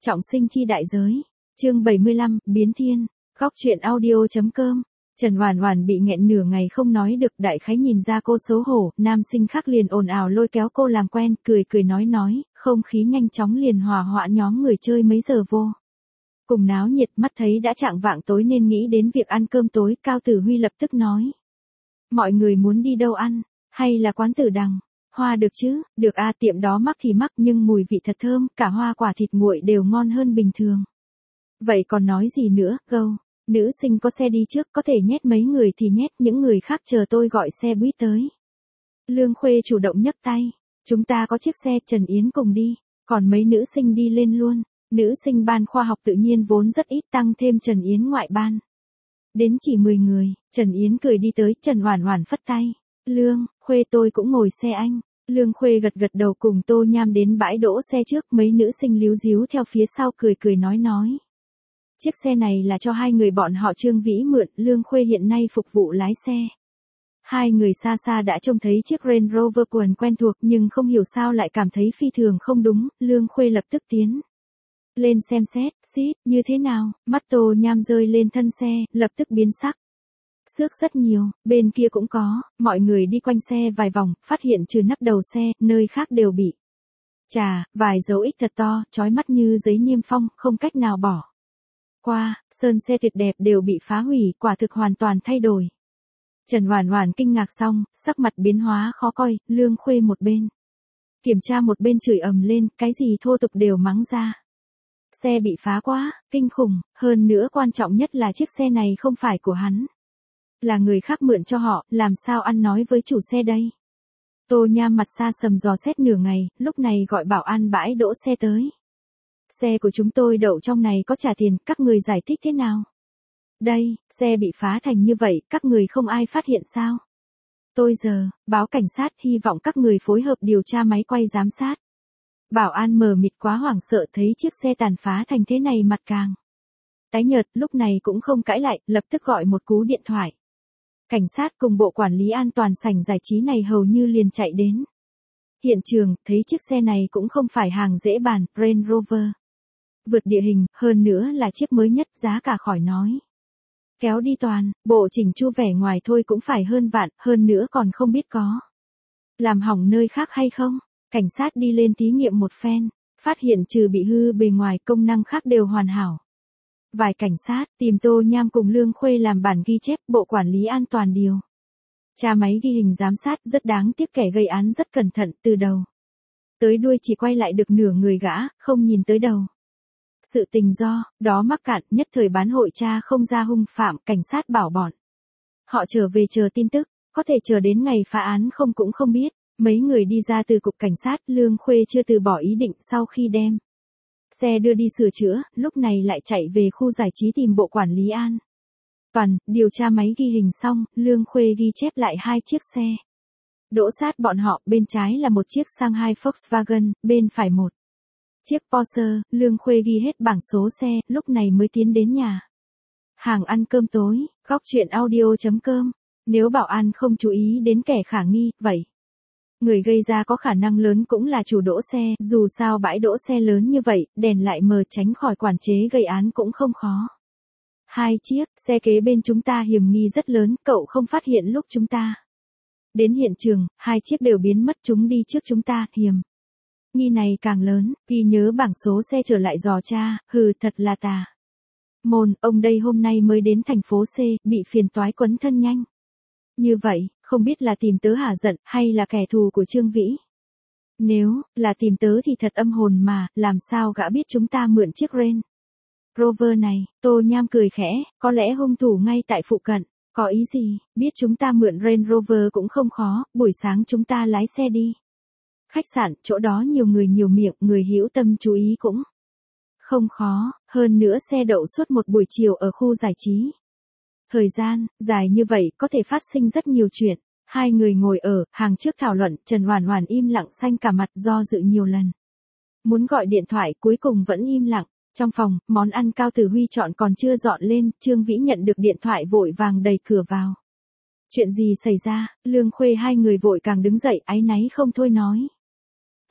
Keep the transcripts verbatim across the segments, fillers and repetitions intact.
Trọng sinh chi đại giới. Chương bảy mươi lăm, biến thiên. Góc truyện audio.com. Trần Oản Oản bị nghẹn nửa ngày không nói được, đại khái nhìn ra cô xấu hổ, nam sinh khác liền ồn ào lôi kéo cô làm quen, cười cười nói nói, không khí nhanh chóng liền hòa hoãn nhóm người chơi mấy giờ vô. Cùng náo nhiệt, mắt thấy đã chạng vạng tối nên nghĩ đến việc ăn cơm tối, Cao Tử Huy lập tức nói. Mọi người muốn đi đâu ăn, hay là quán Tử Đằng? Hoa được chứ, được a, tiệm đó mắc thì mắc nhưng mùi vị thật thơm, cả hoa quả thịt nguội đều ngon hơn bình thường. Vậy còn nói gì nữa, gâu. Nữ sinh có xe đi trước, có thể nhét mấy người thì nhét, những người khác chờ tôi gọi xe buýt tới. Lương Khuê chủ động nhấc tay. Chúng ta có chiếc xe, Trần Yến cùng đi, còn mấy nữ sinh đi lên luôn. Nữ sinh ban khoa học tự nhiên vốn rất ít, tăng thêm Trần Yến ngoại ban. Đến chỉ mười người, Trần Yến cười đi tới, Trần Oản Oản phất tay. Lương, Khuê tôi cũng ngồi xe anh. Lương Khuê gật gật đầu cùng Tô Nham đến bãi đỗ xe trước, mấy nữ sinh líu díu theo phía sau cười cười nói nói. Chiếc xe này là cho hai người bọn họ Trương Vĩ mượn, Lương Khuê hiện nay phục vụ lái xe. Hai người xa xa đã trông thấy chiếc Range Rover quần quen thuộc nhưng không hiểu sao lại cảm thấy phi thường không đúng, Lương Khuê lập tức tiến lên xem xét, xít, như thế nào, mắt Tô Nham rơi lên thân xe, lập tức biến sắc. Xước rất nhiều, bên kia cũng có, mọi người đi quanh xe vài vòng, phát hiện trừ nắp đầu xe, nơi khác đều bị. Chà, vài dấu X thật to, chói mắt như giấy niêm phong, không cách nào bỏ qua, sơn xe tuyệt đẹp đều bị phá hủy, quả thực hoàn toàn thay đổi. Trần Oản Oản kinh ngạc xong, sắc mặt biến hóa khó coi, Lương Khuê một bên kiểm tra một bên chửi ầm lên, cái gì thô tục đều mắng ra. Xe bị phá quá, kinh khủng, hơn nữa quan trọng nhất là chiếc xe này không phải của hắn. Là người khác mượn cho họ, làm sao ăn nói với chủ xe đây? Tô Nham mặt xa sầm dò xét nửa ngày, lúc này gọi bảo an bãi đỗ xe tới. Xe của chúng tôi đậu trong này có trả tiền, các người giải thích thế nào? Đây, xe bị phá thành như vậy, các người không ai phát hiện sao? Tôi giờ, báo cảnh sát, hy vọng các người phối hợp điều tra máy quay giám sát. Bảo an mờ mịt quá hoảng sợ thấy chiếc xe tàn phá thành thế này mặt càng tái nhợt, lúc này cũng không cãi lại, lập tức gọi một cú điện thoại. Cảnh sát cùng bộ quản lý an toàn sảnh giải trí này hầu như liền chạy đến hiện trường, thấy chiếc xe này cũng không phải hàng dễ bàn, Range Rover. Vượt địa hình, hơn nữa là chiếc mới nhất, giá cả khỏi nói. Kéo đi toàn, bộ chỉnh chu vẻ ngoài thôi cũng phải hơn vạn, hơn nữa còn không biết có làm hỏng nơi khác hay không. Cảnh sát đi lên thí nghiệm một phen, phát hiện trừ bị hư bề ngoài, công năng khác đều hoàn hảo. Vài cảnh sát tìm Tô Nham cùng Lương Khuê làm bản ghi chép, bộ quản lý an toàn điều tra máy ghi hình giám sát, rất đáng tiếc kẻ gây án rất cẩn thận, từ đầu tới đuôi chỉ quay lại được nửa người gã, không nhìn tới đầu. Sự tình do đó mắc cạn, nhất thời bán hội tra không ra hung phạm, cảnh sát bảo bọn họ trở về chờ tin tức, có thể chờ đến ngày phá án không cũng không biết. Mấy người đi ra từ cục cảnh sát, Lương Khuê chưa từ bỏ ý định, sau khi đem xe đưa đi sửa chữa, lúc này lại chạy về khu giải trí tìm bộ quản lý an toàn, điều tra máy ghi hình xong, Lương Khuê ghi chép lại hai chiếc xe đỗ sát bọn họ, bên trái là một chiếc Shanghai Volkswagen, bên phải một chiếc Porsche. Lương Khuê ghi hết bảng số xe, lúc này mới tiến đến nhà hàng ăn cơm tối. Góc truyện audio.com. Nếu bảo an không chú ý đến kẻ khả nghi, vậy người gây ra có khả năng lớn cũng là chủ đỗ xe, dù sao bãi đỗ xe lớn như vậy, đèn lại mờ, tránh khỏi quản chế gây án cũng không khó. Hai chiếc xe kế bên chúng ta hiểm nghi rất lớn, cậu không phát hiện lúc chúng ta đến hiện trường, hai chiếc đều biến mất, chúng đi trước chúng ta, hiểm nghi này càng lớn. Ghi nhớ bảng số xe trở lại dò tra, hừ, thật là tà môn, ông đây hôm nay mới đến thành phố C, bị phiền toái quấn thân nhanh như vậy, không biết là tìm tớ hả giận, hay là kẻ thù của Trương Vĩ. Nếu là tìm tớ thì thật âm hồn mà, làm sao gã biết chúng ta mượn chiếc Range Rover này. Tô Nham cười khẽ, có lẽ hung thủ ngay tại phụ cận. Có ý gì, biết chúng ta mượn Range Rover cũng không khó, buổi sáng chúng ta lái xe đi khách sạn, chỗ đó nhiều người nhiều miệng, người hữu tâm chú ý cũng không khó, hơn nữa xe đậu suốt một buổi chiều ở khu giải trí. Thời gian dài như vậy có thể phát sinh rất nhiều chuyện. Hai người ngồi ở hàng trước thảo luận, Trần Oản Oản im lặng xanh cả mặt, do dự nhiều lần muốn gọi điện thoại, cuối cùng vẫn im lặng. Trong phòng, món ăn Cao Tử Huy chọn còn chưa dọn lên, Trương Vĩ nhận được điện thoại vội vàng đẩy cửa vào. Chuyện gì xảy ra? Lương Khuê hai người vội càng đứng dậy, áy náy không thôi nói.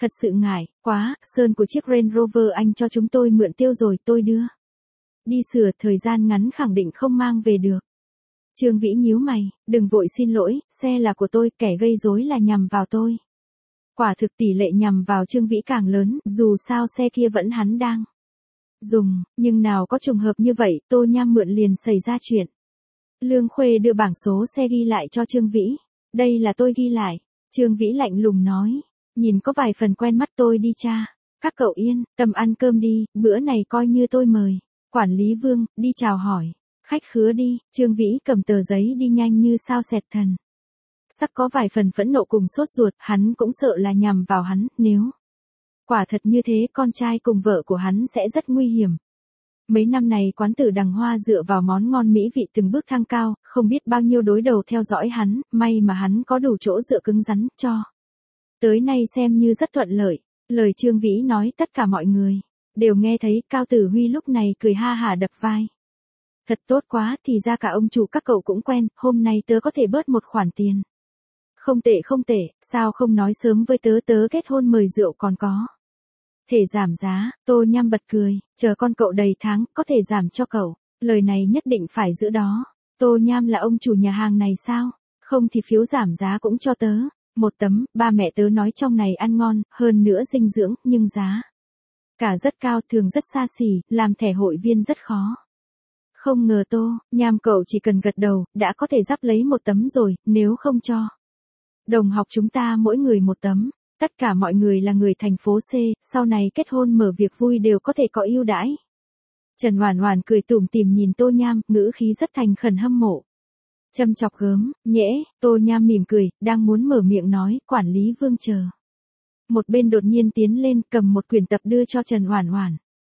Thật sự ngại, quá, sơn của chiếc Range Rover anh cho chúng tôi mượn tiêu rồi, tôi đưa. Đi sửa, thời gian ngắn khẳng định không mang về được. Trương Vĩ nhíu mày, đừng vội xin lỗi, xe là của tôi, kẻ gây rối là nhằm vào tôi. Quả thực tỷ lệ nhằm vào Trương Vĩ càng lớn, dù sao xe kia vẫn hắn đang dùng, nhưng nào có trùng hợp như vậy, Tô Nham mượn liền xảy ra chuyện. Lương Khuê đưa bảng số xe ghi lại cho Trương Vĩ. Đây là tôi ghi lại. Trương Vĩ lạnh lùng nói. Nhìn có vài phần quen mắt, tôi đi cha. Các cậu yên, tầm ăn cơm đi, bữa này coi như tôi mời. Quản lý Vương, đi chào hỏi. Khách khứa đi, Trương Vĩ cầm tờ giấy đi nhanh như sao xẹt thần. Sắc có vài phần phẫn nộ cùng sốt ruột, hắn cũng sợ là nhằm vào hắn, nếu quả thật như thế con trai cùng vợ của hắn sẽ rất nguy hiểm. Mấy năm này quán tử Đằng Hoa dựa vào món ngon mỹ vị từng bước thăng cao, không biết bao nhiêu đối đầu theo dõi hắn, may mà hắn có đủ chỗ dựa cứng rắn, cho tới nay xem như rất thuận lợi. Lời Trương Vĩ nói tất cả mọi người đều nghe thấy, Cao Tử Huy lúc này cười ha hả đập vai. Thật tốt quá, thì ra cả ông chủ các cậu cũng quen, hôm nay tớ có thể bớt một khoản tiền. Không tệ không tệ, sao không nói sớm với tớ, tớ kết hôn mời rượu còn có thể giảm giá. Tô Nham bật cười, chờ con cậu đầy tháng, có thể giảm cho cậu. Lời này nhất định phải giữ đó. Tô Nham là ông chủ nhà hàng này sao? Không thì phiếu giảm giá cũng cho tớ. Một tấm, ba mẹ tớ nói trong này ăn ngon, hơn nữa dinh dưỡng, nhưng giá cả rất cao, thường rất xa xỉ, làm thẻ hội viên rất khó. Không ngờ Tô Nham cậu chỉ cần gật đầu, đã có thể dắp lấy một tấm rồi, nếu không cho đồng học chúng ta mỗi người một tấm. Tất cả mọi người là người thành phố C, sau này kết hôn mở việc vui đều có thể có ưu đãi. Trần Hoản Hoản cười tủm tỉm nhìn Tô Nham, ngữ khí rất thành khẩn hâm mộ. Châm chọc gớm, nhễ, Tô Nham mỉm cười, đang muốn mở miệng nói, quản lý Vương chờ. Một bên đột nhiên tiến lên, cầm một quyển tập đưa cho Trần Hoản Hoản.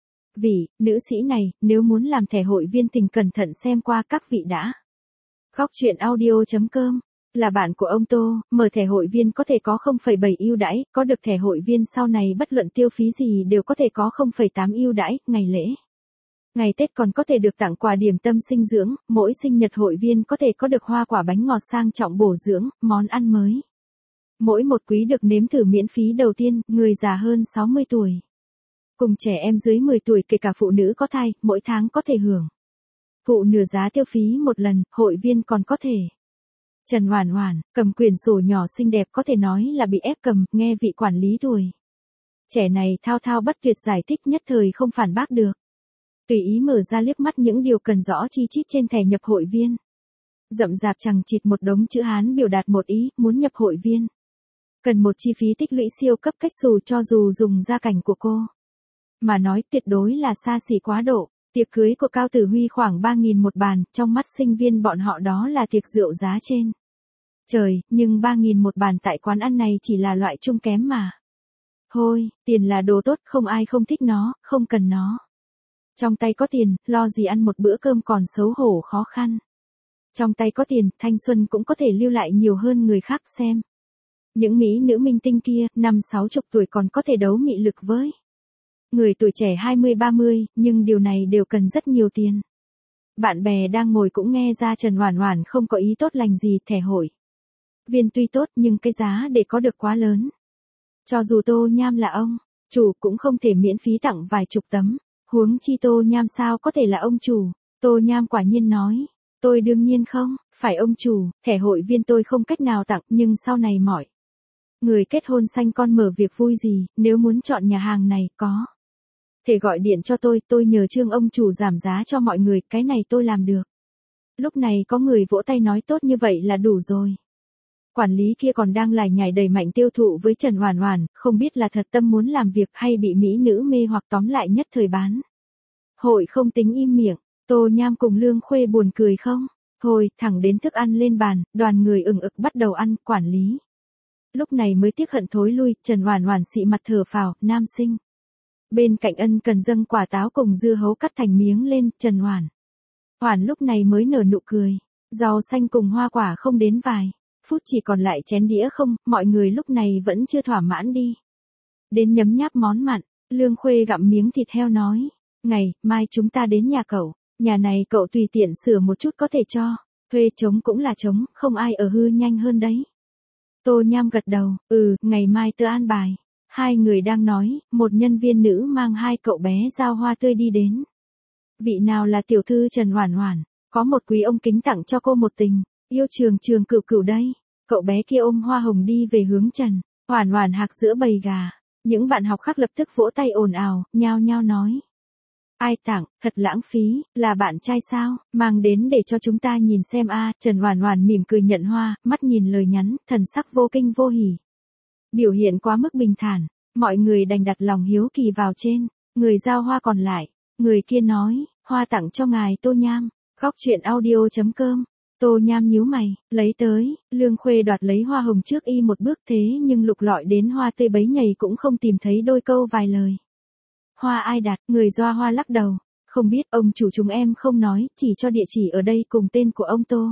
Vị, nữ sĩ này, nếu muốn làm thẻ hội viên tình cẩn thận xem qua, các vị đã. Góc truyện audio chấm com là bạn của ông Tô, mở thẻ hội viên có thể có không phẩy bảy ưu đãi, có được thẻ hội viên sau này bất luận tiêu phí gì đều có thể có không phẩy tám ưu đãi, ngày lễ, ngày Tết còn có thể được tặng quà điểm tâm sinh dưỡng, mỗi sinh nhật hội viên có thể có được hoa quả bánh ngọt sang trọng bổ dưỡng, món ăn mới. Mỗi một quý được nếm thử miễn phí đầu tiên, người già hơn sáu mươi tuổi. Cùng trẻ em dưới mười tuổi, kể cả phụ nữ có thai, mỗi tháng có thể hưởng phụ nửa giá tiêu phí một lần, hội viên còn có thể. Trần Hoản Hoản, cầm quyển sổ nhỏ xinh đẹp có thể nói là bị ép cầm, nghe vị quản lý tuổi trẻ này thao thao bất tuyệt giải thích, nhất thời không phản bác được. Tùy ý mở ra liếc mắt những điều cần rõ chi chít trên thẻ nhập hội viên. Rậm rạp chằng chịt một đống chữ Hán biểu đạt một ý, muốn nhập hội viên. Cần một chi phí tích lũy siêu cấp cách xù, cho dù dùng gia cảnh của cô mà nói tuyệt đối là xa xỉ quá độ. Tiệc cưới của Cao Tử Huy khoảng ba nghìn một bàn, trong mắt sinh viên bọn họ đó là tiệc rượu giá trên trời, nhưng ba nghìn một bàn tại quán ăn này chỉ là loại trung kém mà. Thôi, tiền là đồ tốt, không ai không thích nó, không cần nó. Trong tay có tiền, lo gì ăn một bữa cơm còn xấu hổ khó khăn. Trong tay có tiền, thanh xuân cũng có thể lưu lại nhiều hơn người khác xem. Những mỹ nữ minh tinh kia, năm sáu chục tuổi còn có thể đấu mị lực với người tuổi trẻ hai mươi ba mươi, nhưng điều này đều cần rất nhiều tiền. Bạn bè đang ngồi cũng nghe ra Trần Hoản Hoản không có ý tốt lành gì, thẻ hội viên tuy tốt nhưng cái giá để có được quá lớn. Cho dù Tô Nham là ông chủ cũng không thể miễn phí tặng vài chục tấm, huống chi Tô Nham sao có thể là ông chủ. Tô Nham quả nhiên nói, tôi đương nhiên không, phải ông chủ, thẻ hội viên tôi không cách nào tặng, nhưng sau này mọi người kết hôn sanh con mở việc vui gì, nếu muốn chọn nhà hàng này có thể gọi điện cho tôi, tôi nhờ Trương ông chủ giảm giá cho mọi người, cái này tôi làm được. Lúc này có người vỗ tay nói tốt như vậy là đủ rồi. Quản lý kia còn đang lải nhải đầy mạnh tiêu thụ với Trần Hoản Hoản, không biết là thật tâm muốn làm việc hay bị mỹ nữ mê hoặc, tóm lại nhất thời bán hội không tính im miệng. Tô Nham cùng Lương Khuê buồn cười không? Thôi, thẳng đến thức ăn lên bàn, đoàn người ừng ực bắt đầu ăn, quản lý lúc này mới tiếc hận thối lui. Trần Hoản Hoản xị mặt thở phào, nam sinh bên cạnh ân cần dâng quả táo cùng dưa hấu cắt thành miếng lên. Trần Hoản Hoản lúc này mới nở nụ cười, rau xanh cùng hoa quả không đến vài phút chỉ còn lại chén đĩa không, mọi người lúc này vẫn chưa thỏa mãn đi đến nhấm nháp món mặn. Lương Khuê gặm miếng thịt heo nói, ngày mai chúng ta đến nhà cậu, nhà này cậu tùy tiện sửa một chút có thể cho thuê, trống cũng là trống, không ai ở hư nhanh hơn đấy. Tô Nham gật đầu, ừ, ngày mai tớ an bài Hai người đang nói, một nhân viên nữ mang hai cậu bé giao hoa tươi đi đến. Vị nào là tiểu thư Trần Hoản Hoản, có một quý ông kính tặng cho cô một tình, yêu trường trường cửu cửu đây. Cậu bé kia ôm hoa hồng đi về hướng Trần Hoản Hoản hạc giữa bầy gà. Những bạn học khác lập tức vỗ tay ồn ào, nhao nhao nói. Ai tặng, thật lãng phí, là bạn trai sao, mang đến để cho chúng ta nhìn xem a. Trần Hoản Hoản mỉm cười nhận hoa, mắt nhìn lời nhắn, thần sắc vô kinh vô hỉ. Biểu hiện quá mức bình thản, mọi người đành đặt lòng hiếu kỳ vào trên. Người giao hoa còn lại, người kia nói, hoa tặng cho ngài Tô Nham. Góc truyện audio chấm com. Tô Nham nhíu mày, lấy tới. Lương Khuê đoạt lấy hoa hồng trước y một bước, thế nhưng lục lọi đến hoa tươi bấy nhầy cũng không tìm thấy đôi câu vài lời. Hoa ai đặt, người doa hoa lắc đầu. Không biết, ông chủ chúng em không nói, chỉ cho địa chỉ ở đây cùng tên của ông Tô.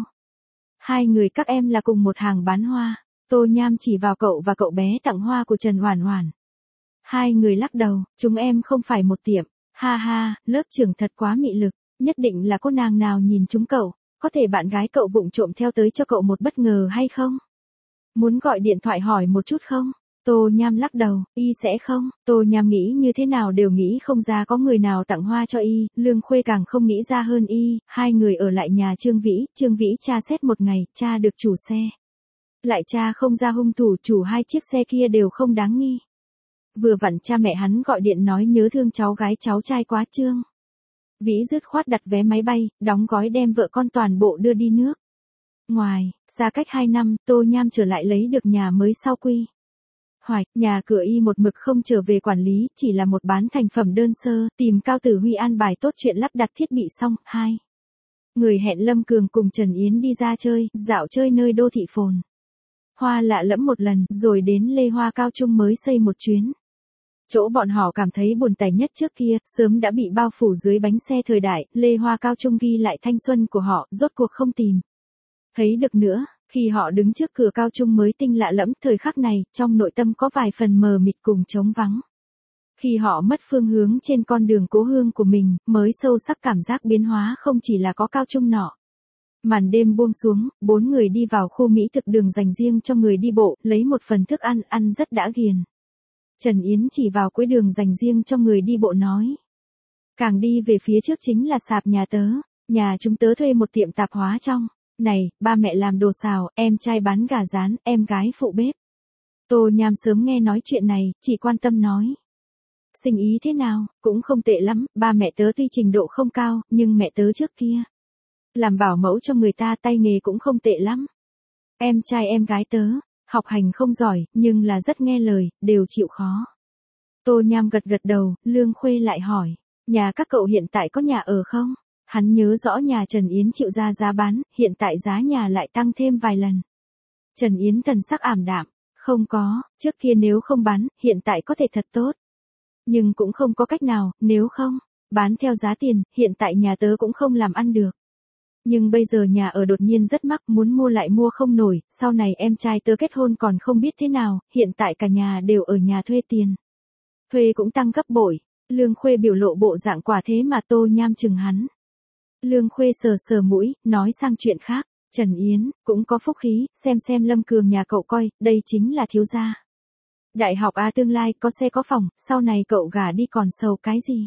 Hai người các em là cùng một hàng bán hoa. Tô Nham chỉ vào cậu và cậu bé tặng hoa của Trần Hoản Hoản. Hai người lắc đầu, chúng em không phải một tiệm. Ha ha, lớp trưởng thật quá mị lực, nhất định là cô nàng nào nhìn chúng cậu. Có thể bạn gái cậu vụng trộm theo tới cho cậu một bất ngờ hay không? Muốn gọi điện thoại hỏi một chút không? Tô Nham lắc đầu, y sẽ không. Tô Nham nghĩ như thế nào đều nghĩ không ra có người nào tặng hoa cho y. Lương Khuê càng không nghĩ ra hơn y. Hai người ở lại nhà Trương Vĩ. Trương Vĩ tra xét một ngày, tra được chủ xe. Lại tra không ra hung thủ, chủ hai chiếc xe kia đều không đáng nghi. Vừa vặn cha mẹ hắn gọi điện nói nhớ thương cháu gái cháu trai quá. Trương Vĩ dứt khoát đặt vé máy bay, đóng gói đem vợ con toàn bộ đưa đi nước ngoài. Xa cách hai năm, Tô Nham trở lại lấy được nhà mới sau quy hoạch. Nhà cửa y một mực không trở về quản lý, chỉ là một bán thành phẩm đơn sơ. Tìm Cao Tử Huy an bài tốt chuyện lắp đặt thiết bị xong. Hai người hẹn Lâm Cường cùng Trần Yến đi ra chơi, dạo chơi nơi đô thị phồn hoa lạ lẫm một lần, rồi đến Lê Hoa Cao Trung mới xây một chuyến. Chỗ bọn họ cảm thấy buồn tẻ nhất trước kia, sớm đã bị bao phủ dưới bánh xe thời đại. Lê Hoa Cao Trung ghi lại thanh xuân của họ, rốt cuộc không tìm thấy được nữa. Khi họ đứng trước cửa Cao Trung mới tinh lạ lẫm, thời khắc này, trong nội tâm có vài phần mờ mịt cùng trống vắng. Khi họ mất phương hướng trên con đường cố hương của mình, mới sâu sắc cảm giác biến hóa không chỉ là có Cao Trung nọ. Màn đêm buông xuống, bốn người đi vào khu mỹ thực đường dành riêng cho người đi bộ, lấy một phần thức ăn, ăn rất đã ghiền. Trần Yến chỉ vào cuối đường dành riêng cho người đi bộ nói. Càng đi về phía trước chính là sạp nhà tớ, nhà chúng tớ thuê một tiệm tạp hóa trong này, ba mẹ làm đồ xào, em trai bán gà rán, em gái phụ bếp. Tô Nham sớm nghe nói chuyện này, chỉ quan tâm nói. Sinh ý thế nào, cũng không tệ lắm, ba mẹ tớ tuy trình độ không cao, nhưng mẹ tớ trước kia làm bảo mẫu cho người ta, tay nghề cũng không tệ lắm. Em trai em gái tớ học hành không giỏi, nhưng là rất nghe lời, đều chịu khó. Tô Nham gật gật đầu. Lương Khuê lại hỏi, nhà các cậu hiện tại có nhà ở không? Hắn nhớ rõ nhà Trần Yến chịu ra giá bán, hiện tại giá nhà lại tăng thêm vài lần. Trần Yến thần sắc ảm đạm, không có, trước kia nếu không bán, hiện tại có thể thật tốt. Nhưng cũng không có cách nào, nếu không bán theo giá tiền, hiện tại nhà tớ cũng không làm ăn được. Nhưng bây giờ nhà ở đột nhiên rất mắc, muốn mua lại mua không nổi, sau này em trai tớ kết hôn còn không biết thế nào, hiện tại cả nhà đều ở nhà thuê, tiền thuê cũng tăng gấp bội. Lương Khuê biểu lộ bộ dạng quả thế mà Tô Nham chừng hắn. Lương Khuê sờ sờ mũi, nói sang chuyện khác. Trần Yến, cũng có phúc khí, xem xem Lâm Cường nhà cậu coi, đây chính là thiếu gia đại học A, tương lai có xe có phòng, sau này cậu gả đi còn sầu cái gì.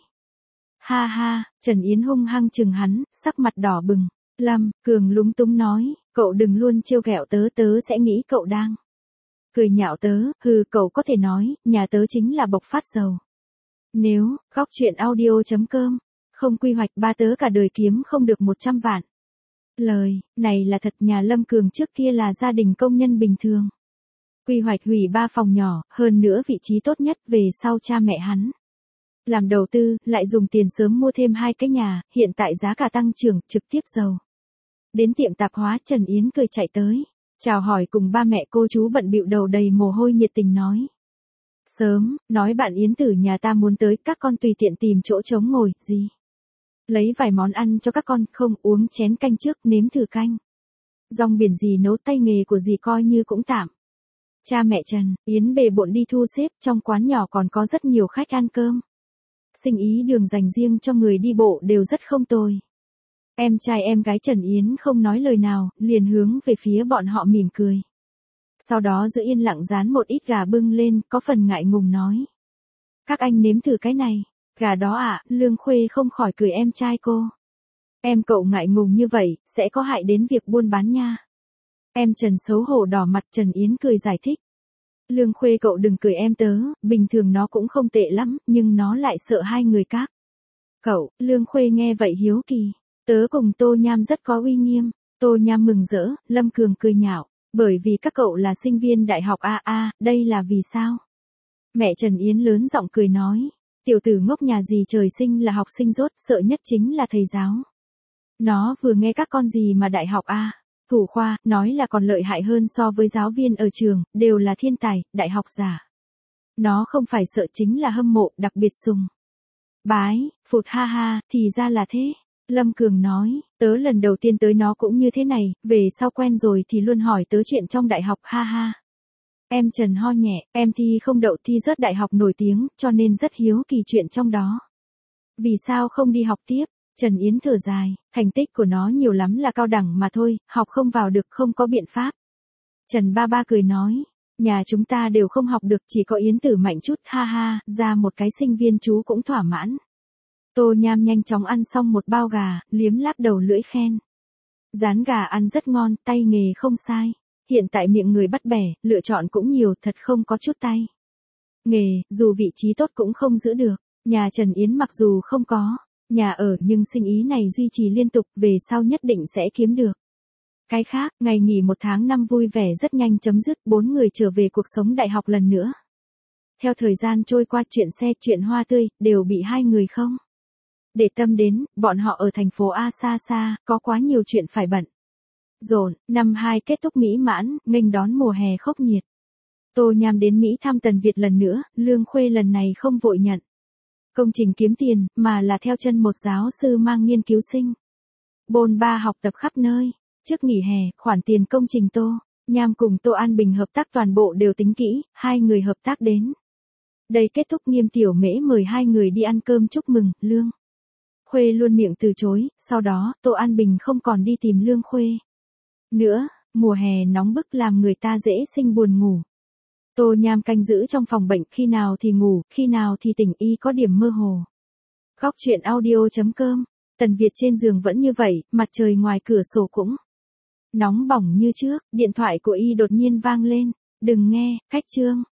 Ha ha, Trần Yến hung hăng chừng hắn, sắc mặt đỏ bừng. Lâm Cường lúng túng nói, cậu đừng luôn trêu ghẹo tớ, tớ sẽ nghĩ cậu đang cười nhạo tớ. Hừ, cậu có thể nói, nhà tớ chính là bộc phát giàu. Nếu, góc truyện audio chấm com, không quy hoạch ba tớ cả đời kiếm không được một trăm vạn. Lời này là thật. Nhà Lâm Cường trước kia là gia đình công nhân bình thường. Quy hoạch hủy ba phòng nhỏ, hơn nữa vị trí tốt nhất, về sau cha mẹ hắn làm đầu tư, lại dùng tiền sớm mua thêm hai cái nhà, hiện tại giá cả tăng trưởng, trực tiếp giàu. Đến tiệm tạp hóa, Trần Yến cười chạy tới, chào hỏi cùng ba mẹ cô chú bận bịu đầu đầy mồ hôi nhiệt tình nói. Sớm, nói bạn Yến tử nhà ta muốn tới, các con tùy tiện tìm chỗ trống ngồi, gì. Lấy vài món ăn cho các con, không uống chén canh trước, nếm thử canh. Rong biển gì nấu, tay nghề của dì coi như cũng tạm. Cha mẹ Trần Yến bề bộn đi thu xếp, trong quán nhỏ còn có rất nhiều khách ăn cơm. Sinh ý đường dành riêng cho người đi bộ đều rất không tồi. Em trai em gái Trần Yến không nói lời nào, liền hướng về phía bọn họ mỉm cười. Sau đó giữ yên lặng dán một ít gà bưng lên, có phần ngại ngùng nói. Các anh nếm thử cái này. Gà đó ạ, à, Lương Khuê không khỏi cười em trai cô. Em cậu ngại ngùng như vậy, sẽ có hại đến việc buôn bán nha. Em Trần xấu hổ đỏ mặt, Trần Yến cười giải thích. Lương Khuê cậu đừng cười em tớ, bình thường nó cũng không tệ lắm, nhưng nó lại sợ hai người các. Cậu, Lương Khuê nghe vậy hiếu kỳ. Tớ cùng Tô Nham rất có uy nghiêm. Tô Nham mừng rỡ, Lâm Cường cười nhạo. Bởi vì các cậu là sinh viên đại học a a, đây là vì sao? Mẹ Trần Yến lớn giọng cười nói. Tiểu tử ngốc nhà gì trời sinh là học sinh rốt, sợ nhất chính là thầy giáo. Nó vừa nghe các con gì mà đại học a, thủ khoa, nói là còn lợi hại hơn so với giáo viên ở trường, đều là thiên tài, đại học giả. Nó không phải sợ chính là hâm mộ, đặc biệt sùng. Bái, phụt ha ha, thì ra là thế. Lâm Cường nói, tớ lần đầu tiên tới nó cũng như thế này, về sau quen rồi thì luôn hỏi tớ chuyện trong đại học ha ha. Em Trần ho nhẹ, em thi không đậu thi rớt đại học nổi tiếng, cho nên rất hiếu kỳ chuyện trong đó. Vì sao không đi học tiếp? Trần Yến thở dài, thành tích của nó nhiều lắm là cao đẳng mà thôi, học không vào được không có biện pháp. Trần ba ba cười nói, nhà chúng ta đều không học được, chỉ có Yến Tử mạnh chút ha ha, ra một cái sinh viên chú cũng thỏa mãn. Tô Nham nhanh chóng ăn xong một bao gà, liếm láp đầu lưỡi khen. Rán gà ăn rất ngon, tay nghề không sai. Hiện tại miệng người bắt bẻ, lựa chọn cũng nhiều, thật không có chút tay nghề, dù vị trí tốt cũng không giữ được. Nhà Trần Yến mặc dù không có nhà ở nhưng sinh ý này duy trì liên tục, về sau nhất định sẽ kiếm được. Cái khác, ngày nghỉ một tháng năm vui vẻ rất nhanh chấm dứt, bốn người trở về cuộc sống đại học lần nữa. Theo thời gian trôi qua, chuyện xe, chuyện hoa tươi, đều bị hai người không để tâm đến, bọn họ ở thành phố A xa xa, có quá nhiều chuyện phải bận. Dồn, năm hai kết thúc mỹ mãn, nghênh đón mùa hè khốc nhiệt. Tô Nham đến Mỹ thăm Tần Việt lần nữa, Lương Khuê lần này không vội nhận công trình kiếm tiền, mà là theo chân một giáo sư mang nghiên cứu sinh. Bôn ba học tập khắp nơi. Trước nghỉ hè, khoản tiền công trình Tô Nham cùng Tô An Bình hợp tác toàn bộ đều tính kỹ, hai người hợp tác đến đây kết thúc, Nghiêm Tiểu Mễ mời hai người đi ăn cơm chúc mừng. Lương Khuê luôn miệng từ chối, sau đó, Tô An Bình không còn đi tìm Lương Khuê nữa, mùa hè nóng bức làm người ta dễ sinh buồn ngủ. Tô Nham canh giữ trong phòng bệnh, khi nào thì ngủ, khi nào thì tỉnh, y có điểm mơ hồ. Góc chuyện audio chấm com, Tần Việt trên giường vẫn như vậy, mặt trời ngoài cửa sổ cũng nóng bỏng như trước, điện thoại của y đột nhiên vang lên, đừng nghe, cách chương.